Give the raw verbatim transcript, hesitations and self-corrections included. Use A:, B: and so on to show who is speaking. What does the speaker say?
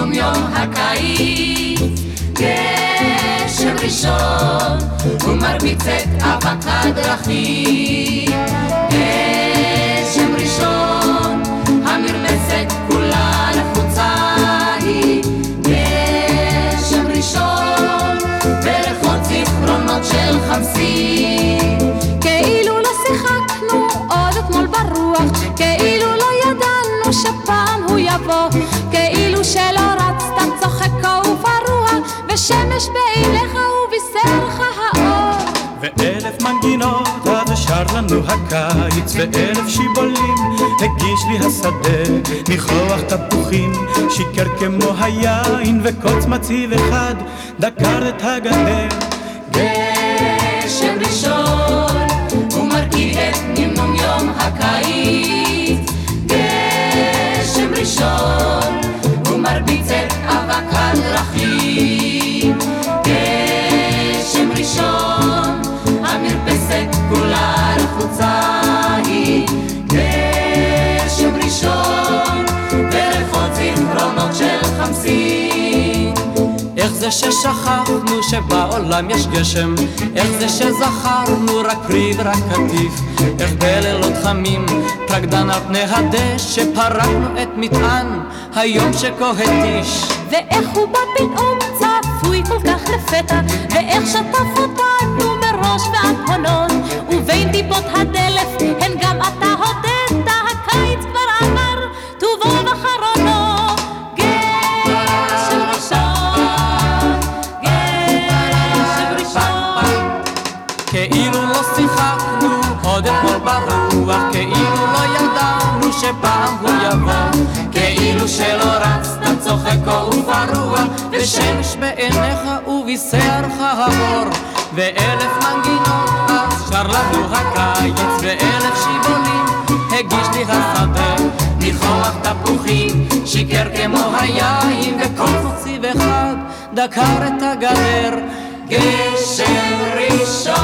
A: נמנום יום הקיץ, גשם ראשון ומרביץ את אבק הדרכים. גשם ראשון, המרפסת כולה לחוצה היא. גשם ראשון, בריחות זיכרונות של חמסין. כאילו לא שיחקנו עוד אתמול ברוח, כאילו לא ידענו שפעם הוא יבוא, כאילו שלא רצת צוחק ופרוע, ושמש בעיניך ובישרך האור.
B: ואלף מנגינות אז שר לנו הקיץ, ואלף שיבולים הגיש לי השדה. ניחוח תפוחים שיקר כמו היין, וקוץ מציב אחד דקר את הגדר.
A: גשם ראשון ומרקיד את נמנום יום הקיץ. גשם ראשון ומרביץ את אבק הדרכים. גשם ראשון, המרפסת כולה לחוצה היא. גשם ראשון, בריחות זיכרונות של חמסין.
C: איך זה ששכחנו שבעולם יש גשם, איך זה שזכרנו רק פרי ורק קטיף, איך בלילות חמים פרקדן על פני הדשא פרקנו את מטען היום שכה התיש.
A: ואיך הוא בא פתאום צפוי כל כך לפתע, ואיך שטף אותנו מראש ועד הונות, ובין טיפות הדלף הן גם אתה הודית, הקיץ כבר עבר טובו וחרונו. גשם ראשון, גשם ראשון,
C: כאילו לא שיחקנו עוד אתמול ברוח, כאילו לא ידענו שפעם הוא יבוא, כאילו שלא רצת צוחק ופרוע, ושמש בעיניך ובישרך האור. ואלף מנגינות אז שר לנו הקיץ, ואלף שיבולים הגיש לי השדה. ניחוח תפוחים שיקר כמו היין, וכל חציב אחד דקר את הגדר.
A: גשם ראשון